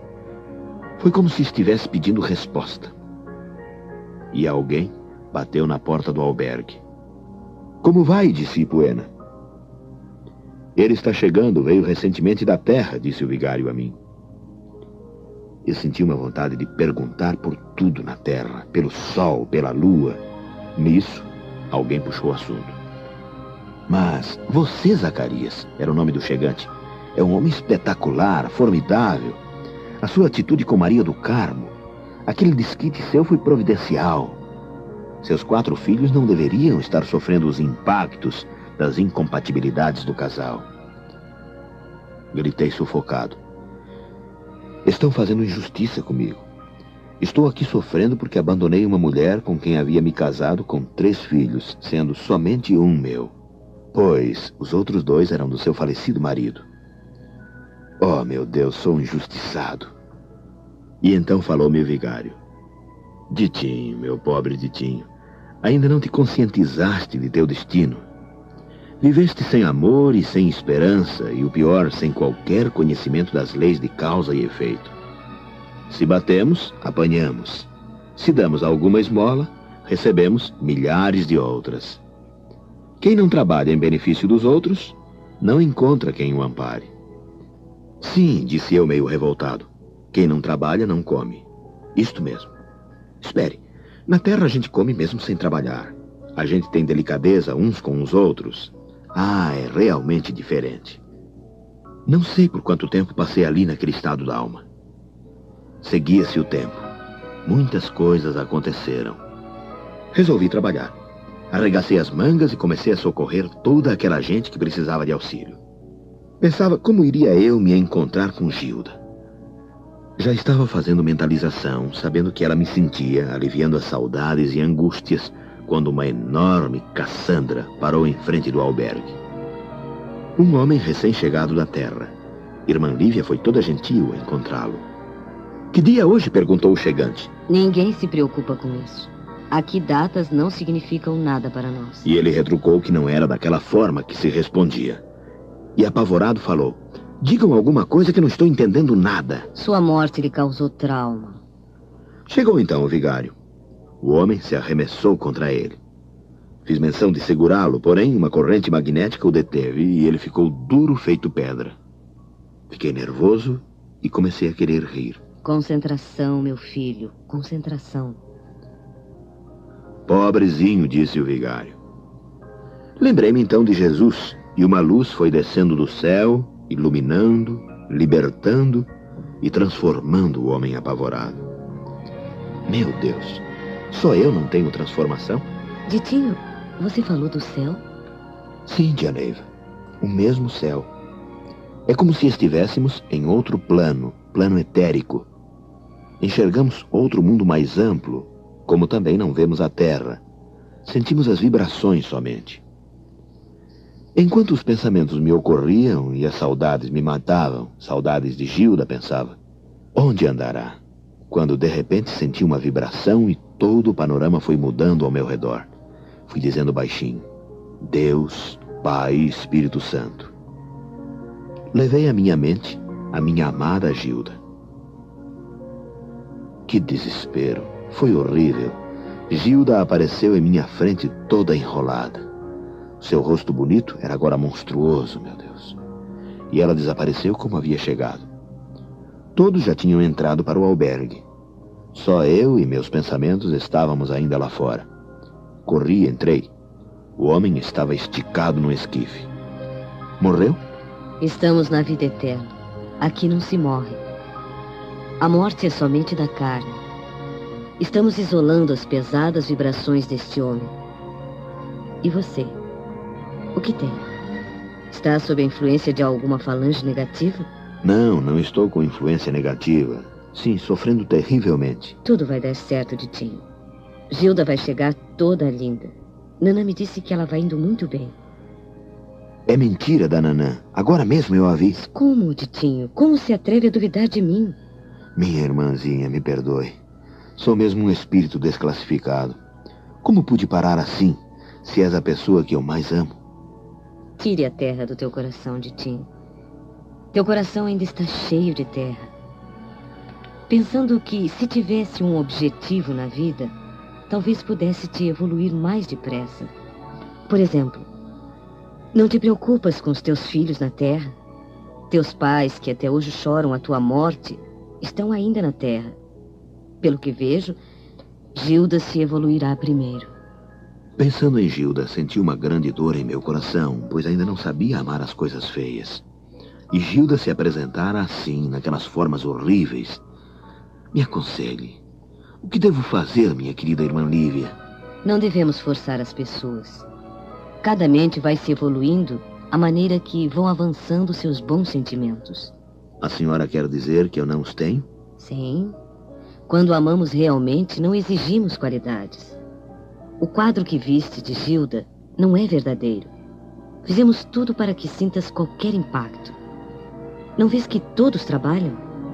Foi como se estivesse pedindo resposta. E alguém bateu na porta do albergue. Como vai? Disse Ipuena. Ele está chegando, veio recentemente da terra, disse o vigário a mim. Eu senti uma vontade de perguntar por tudo na terra, pelo sol, pela lua. Nisso, alguém puxou o assunto. Mas você, Zacarias, era o nome do chegante, é um homem espetacular, formidável. A sua atitude com Maria do Carmo, aquele desquite seu foi providencial. Seus quatro filhos não deveriam estar sofrendo os impactos das incompatibilidades do casal. Gritei sufocado. Estão fazendo injustiça comigo. Estou aqui sofrendo porque abandonei uma mulher com quem havia me casado com três filhos, sendo somente um meu. Pois os outros dois eram do seu falecido marido. Oh, meu Deus, sou injustiçado. E então falou-me o vigário. Ditinho, meu pobre Ditinho, ainda não te conscientizaste de teu destino. Viveste sem amor e sem esperança, e o pior, sem qualquer conhecimento das leis de causa e efeito. Se batemos, apanhamos. Se damos alguma esmola, recebemos milhares de outras. Quem não trabalha em benefício dos outros, não encontra quem o ampare. Sim, disse eu meio revoltado. Quem não trabalha, não come. Isto mesmo. Espere, na terra a gente come mesmo sem trabalhar. A gente tem delicadeza uns com os outros. Ah, é realmente diferente. Não sei por quanto tempo passei ali naquele estado da alma. Seguia-se o tempo. Muitas coisas aconteceram. Resolvi trabalhar. Arregacei as mangas e comecei a socorrer toda aquela gente que precisava de auxílio. Pensava como iria eu me encontrar com Gilda. Já estava fazendo mentalização, sabendo que ela me sentia, aliviando as saudades e angústias quando uma enorme Cassandra parou em frente do albergue. Um homem recém-chegado da terra. Irmã Lívia foi toda gentil a encontrá-lo. Que dia é hoje? Perguntou o chegante. Ninguém se preocupa com isso. Aqui datas não significam nada para nós. E ele retrucou que não era daquela forma que se respondia. E apavorado falou: digam alguma coisa que não estou entendendo nada. Sua morte lhe causou trauma. Chegou então o vigário. O homem se arremessou contra ele. Fiz menção de segurá-lo, porém uma corrente magnética o deteve e ele ficou duro feito pedra. Fiquei nervoso e comecei a querer rir. Concentração, meu filho, concentração. Pobrezinho, disse o vigário. Lembrei-me então de Jesus, e uma luz foi descendo do céu, iluminando, libertando e transformando o homem apavorado. Meu Deus, só eu não tenho transformação? Ditinho, você falou do céu? Sim, tia Neiva, o mesmo céu. É como se estivéssemos em outro plano, plano etérico. Enxergamos outro mundo mais amplo, como também não vemos a terra. Sentimos as vibrações somente. Enquanto os pensamentos me ocorriam e as saudades me matavam, saudades de Gilda, pensava, onde andará? Quando de repente senti uma vibração e todo o panorama foi mudando ao meu redor. Fui dizendo baixinho: Deus, Pai e Espírito Santo. Levei à minha mente a minha amada Gilda. Que desespero! Foi horrível. Gilda apareceu em minha frente toda enrolada. Seu rosto bonito era agora monstruoso, meu Deus. E ela desapareceu como havia chegado. Todos já tinham entrado para o albergue. Só eu e meus pensamentos estávamos ainda lá fora. Corri e entrei. O homem estava esticado no esquife. Morreu? Estamos na vida eterna. Aqui não se morre. A morte é somente da carne. Estamos isolando as pesadas vibrações deste homem. E você? O que tem? Está sob a influência de alguma falange negativa? Não, não estou com influência negativa. Sim, sofrendo terrivelmente. Tudo vai dar certo, Ditinho. Gilda vai chegar toda linda. Nana me disse que ela vai indo muito bem. É mentira da Nanã. Agora mesmo eu a vi. Como, Ditinho? Como se atreve a duvidar de mim? Minha irmãzinha, me perdoe. Sou mesmo um espírito desclassificado. Como pude parar assim, se és a pessoa que eu mais amo? Tire a terra do teu coração, Ditinho. Teu coração ainda está cheio de terra. Pensando que, se tivesse um objetivo na vida, talvez pudesse te evoluir mais depressa. Por exemplo, não te preocupas com os teus filhos na terra? Teus pais, que até hoje choram a tua morte, estão ainda na terra. Pelo que vejo, Gilda se evoluirá primeiro. Pensando em Gilda, senti uma grande dor em meu coração, pois ainda não sabia amar as coisas feias. E Gilda se apresentara assim, naquelas formas horríveis. Me aconselhe. O que devo fazer, minha querida irmã Lívia? Não devemos forçar as pessoas. Cada mente vai se evoluindo à maneira que vão avançando seus bons sentimentos. A senhora quer dizer que eu não os tenho? Sim. Quando amamos realmente, não exigimos qualidades. O quadro que viste de Gilda não é verdadeiro. Fizemos tudo para que sintas qualquer impacto. Não vês que todos trabalham?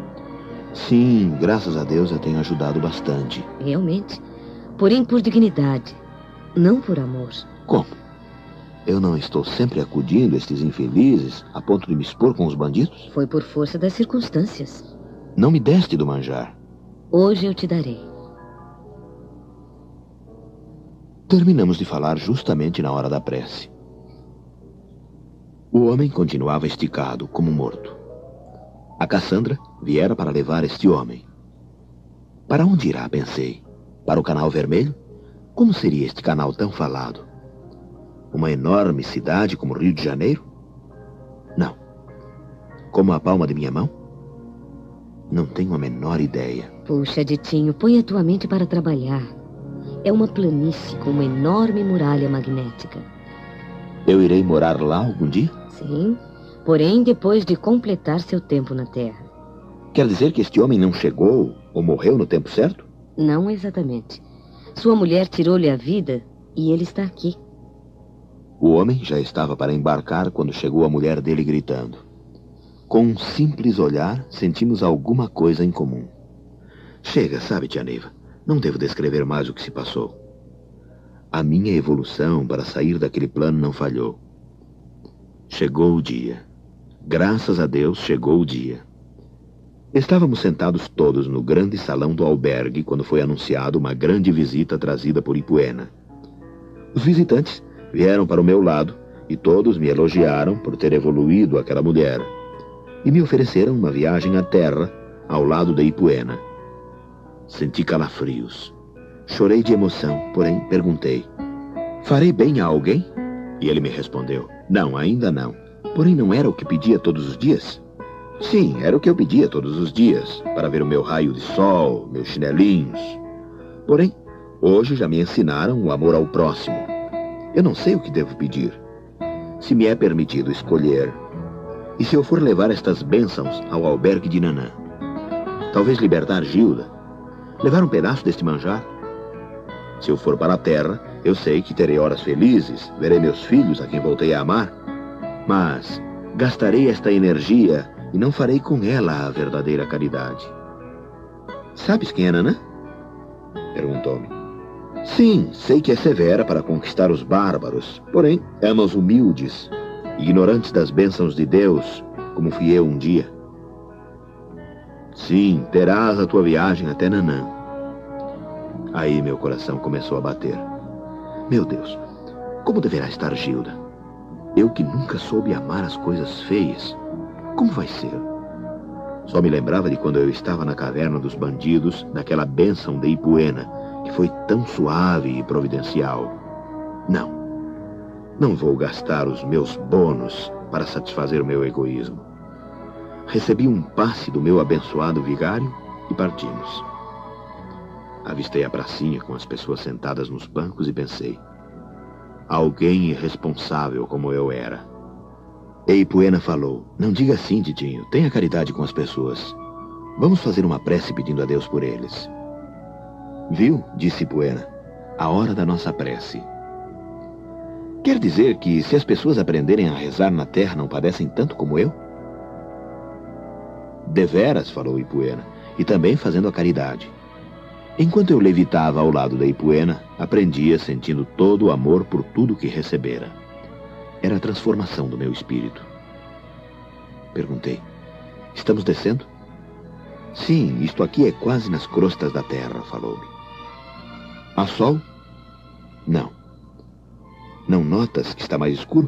Sim, graças a Deus eu tenho ajudado bastante. Realmente. Porém por dignidade, não por amor. Como? Eu não estou sempre acudindo estes infelizes a ponto de me expor com os bandidos? Foi por força das circunstâncias. Não me deste do manjar. Hoje eu te darei. Terminamos de falar justamente na hora da prece. O homem continuava esticado, como morto. A Cassandra viera para levar este homem. Para onde irá, pensei? Para o Canal Vermelho? Como seria este canal tão falado? Uma enorme cidade como Rio de Janeiro? Não. Como a palma de minha mão? Não tenho a menor ideia. Puxa, Ditinho, põe a tua mente para trabalhar. É uma planície com uma enorme muralha magnética. Eu irei morar lá algum dia? Sim, porém depois de completar seu tempo na Terra. Quer dizer que este homem não chegou ou morreu no tempo certo? Não exatamente. Sua mulher tirou-lhe a vida E ele está aqui. O homem já estava para embarcar quando chegou a mulher dele gritando. Com um simples olhar, sentimos alguma coisa em comum. Chega, sabe, tia Neiva, não devo descrever mais o que se passou. A minha evolução para sair daquele plano não falhou. Chegou o dia. Graças a Deus, chegou o dia. Estávamos sentados todos no grande salão do albergue quando foi anunciado uma grande visita trazida por Ipuena. Os visitantes vieram para o meu lado e todos me elogiaram por ter evoluído aquela mulher. E me ofereceram uma viagem à terra ao lado de Ipuena. Senti calafrios. Chorei de emoção, porém perguntei: farei bem a alguém? E ele me respondeu: não, ainda não. Porém não era o que pedia todos os dias? Sim, era o que eu pedia todos os dias, para ver o meu raio de sol, meus chinelinhos. Porém, hoje já me ensinaram o amor ao próximo. Eu não sei o que devo pedir. Se me é permitido escolher, e se eu for levar estas bênçãos ao albergue de Nanã? Talvez libertar Gilda? Levar um pedaço deste manjar? Se eu for para a terra, eu sei que terei horas felizes, verei meus filhos a quem voltei a amar. Mas gastarei esta energia e não farei com ela a verdadeira caridade. Sabes quem é Nanã? Perguntou-me. Sim, sei que é severa para conquistar os bárbaros, porém ama os humildes, ignorantes das bênçãos de Deus, como fui eu um dia. Sim, terás a tua viagem até Nanã. Aí meu coração começou a bater. Meu Deus, como deverá estar Gilda? Eu que nunca soube amar as coisas feias. Como vai ser? Só me lembrava de quando eu estava na caverna dos bandidos, daquela bênção de Ipuena, que foi tão suave e providencial. Não. Não vou gastar os meus bônus para satisfazer o meu egoísmo. Recebi um passe do meu abençoado vigário e partimos. Avistei a pracinha com as pessoas sentadas nos bancos e pensei: alguém irresponsável como eu era. E Ipuena falou: não diga assim, Didinho, tenha caridade com as pessoas. Vamos fazer uma prece pedindo a Deus por eles. Viu, disse Ipuena, a hora da nossa prece. Quer dizer que se as pessoas aprenderem a rezar na terra não padecem tanto como eu? Deveras, falou Ipuena, e também fazendo a caridade. Enquanto eu levitava ao lado da Ipuena, aprendia sentindo todo o amor por tudo que recebera. Era a transformação do meu espírito. Perguntei: estamos descendo? Sim, isto aqui é quase nas crostas da terra, falou-me. Há sol? Não. Não notas que está mais escuro?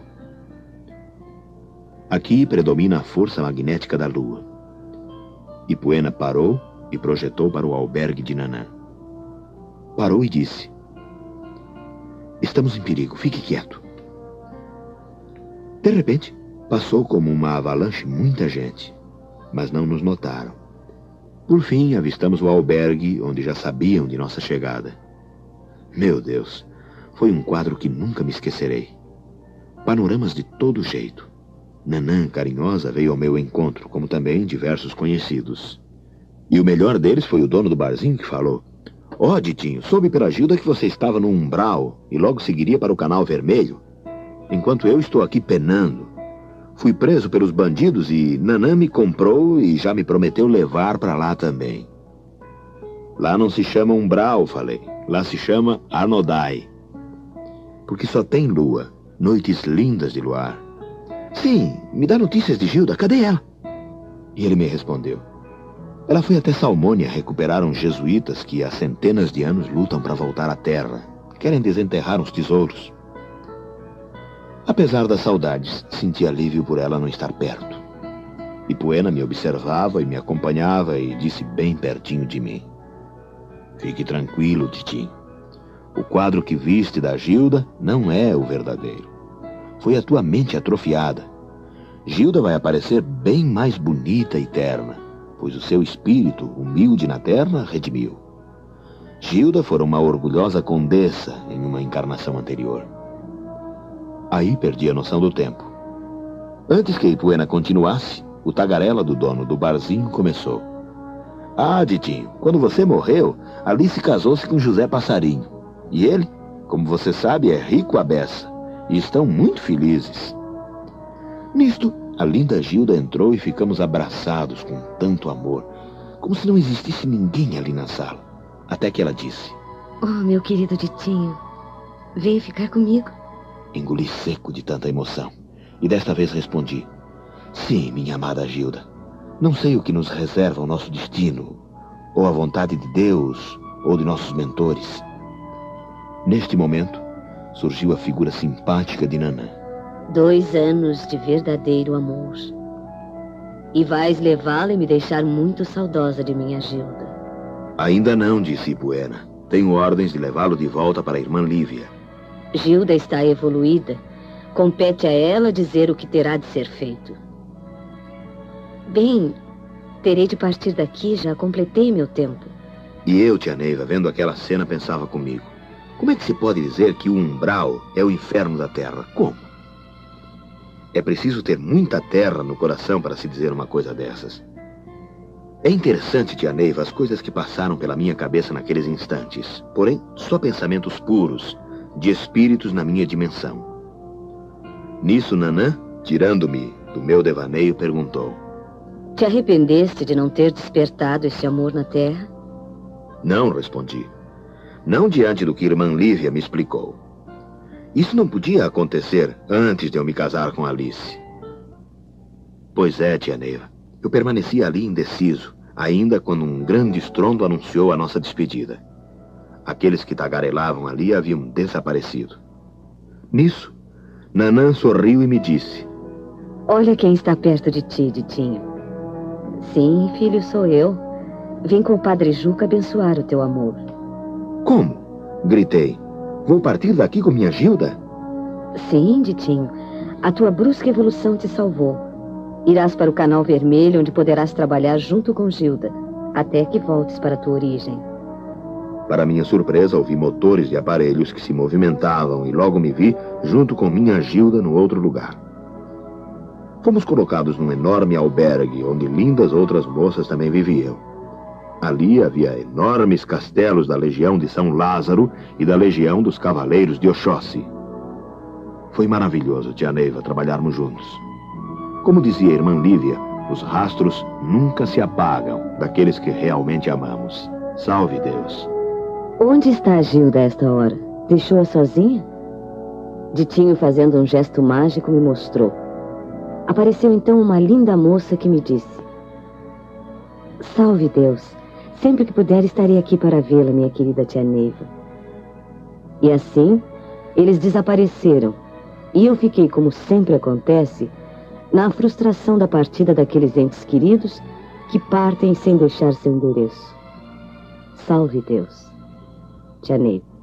Aqui predomina a força magnética da lua. Ipuena parou e projetou para o albergue de Nanã. Parou e disse: estamos em perigo, fique quieto. De repente, passou como uma avalanche muita gente, mas não nos notaram. Por fim, avistamos o albergue, onde já sabiam de nossa chegada. Meu Deus, foi um quadro que nunca me esquecerei. Panoramas de todo jeito. Nanã, carinhosa, veio ao meu encontro, como também diversos conhecidos. E o melhor deles foi o dono do barzinho que falou: ó, oh, Ditinho, soube pela Gilda que você estava no umbral e logo seguiria para o Canal Vermelho, enquanto eu estou aqui penando. Fui preso pelos bandidos e Nanã me comprou e já me prometeu levar para lá também. Lá não se chama umbral, falei. Lá se chama Arnodai. Porque só tem lua, noites lindas de luar. Sim, me dá notícias de Gilda, cadê ela? E ele me respondeu: ela foi até Salmônia recuperar uns jesuítas que há centenas de anos lutam para voltar à terra. Querem desenterrar uns tesouros. Apesar das saudades, senti alívio por ela não estar perto. Ipuena me observava e me acompanhava e disse bem pertinho de mim: fique tranquilo, Titim. O quadro que viste da Gilda não é o verdadeiro. Foi a tua mente atrofiada. Gilda vai aparecer bem mais bonita e terna, pois o seu espírito, humilde na terra, redimiu. Gilda fora uma orgulhosa condessa em uma encarnação anterior. Aí perdi a noção do tempo. Antes que Ipuena continuasse, o tagarela do dono do barzinho começou: ah, Ditinho, quando você morreu, Alice casou-se com José Passarinho. E ele? Como você sabe, é rico a beça. E estão muito felizes. Nisto, a linda Gilda entrou e ficamos abraçados com tanto amor, como se não existisse ninguém ali na sala. Até que ela disse: Oh, meu querido Ditinho, veio ficar comigo. Engoli seco de tanta emoção. E desta vez respondi: Sim, minha amada Gilda. Não sei o que nos reserva o nosso destino, ou a vontade de Deus, ou de nossos mentores. Neste momento, surgiu a figura simpática de Nanã. Dois anos de verdadeiro amor. E vais levá-la e me deixar muito saudosa de minha Gilda. Ainda não, disse Ipuena. Tenho ordens de levá-lo de volta para a irmã Lívia. Gilda está evoluída. Compete a ela dizer o que terá de ser feito. Bem, terei de partir daqui, já completei meu tempo. E eu, tia Neiva, vendo aquela cena, pensava comigo: como é que se pode dizer que o umbral é o inferno da terra? Como? É preciso ter muita terra no coração para se dizer uma coisa dessas. É interessante, tia Neiva, as coisas que passaram pela minha cabeça naqueles instantes. Porém, só pensamentos puros, de espíritos na minha dimensão. Nisso, Nanã, tirando-me do meu devaneio, perguntou: Te arrependeste de não ter despertado esse amor na terra? Não, respondi. Não diante do que irmã Lívia me explicou. Isso não podia acontecer antes de eu me casar com Alice. Pois é, tia Neiva. Eu permanecia ali indeciso, ainda quando um grande estrondo anunciou a nossa despedida. Aqueles que tagarelavam ali haviam desaparecido. Nisso, Nanã sorriu e me disse: Olha quem está perto de ti, Ditinho. Sim, filho, sou eu. Vim com o padre Juca abençoar o teu amor. Como? Gritei. Vou partir daqui com minha Gilda? Sim, Ditinho. A tua brusca evolução te salvou. Irás para o Canal Vermelho, onde poderás trabalhar junto com Gilda, até que voltes para a tua origem. Para minha surpresa, ouvi motores de aparelhos que se movimentavam e logo me vi junto com minha Gilda no outro lugar. Fomos colocados num enorme albergue, onde lindas outras moças também viviam. Ali havia enormes castelos da Legião de São Lázaro e da Legião dos Cavaleiros de Oxóssi. Foi maravilhoso, tia Neiva, trabalharmos juntos. Como dizia a irmã Lívia, os rastros nunca se apagam daqueles que realmente amamos. Salve Deus. Onde está a Gilda a esta hora? Deixou-a sozinha? Ditinho, fazendo um gesto mágico, me mostrou. Apareceu então uma linda moça que me disse: Salve Deus. Sempre que puder, estarei aqui para vê-la, minha querida tia Neiva. E assim, eles desapareceram. E eu fiquei, como sempre acontece, na frustração da partida daqueles entes queridos que partem sem deixar seu endereço. Salve Deus. Tia Neiva.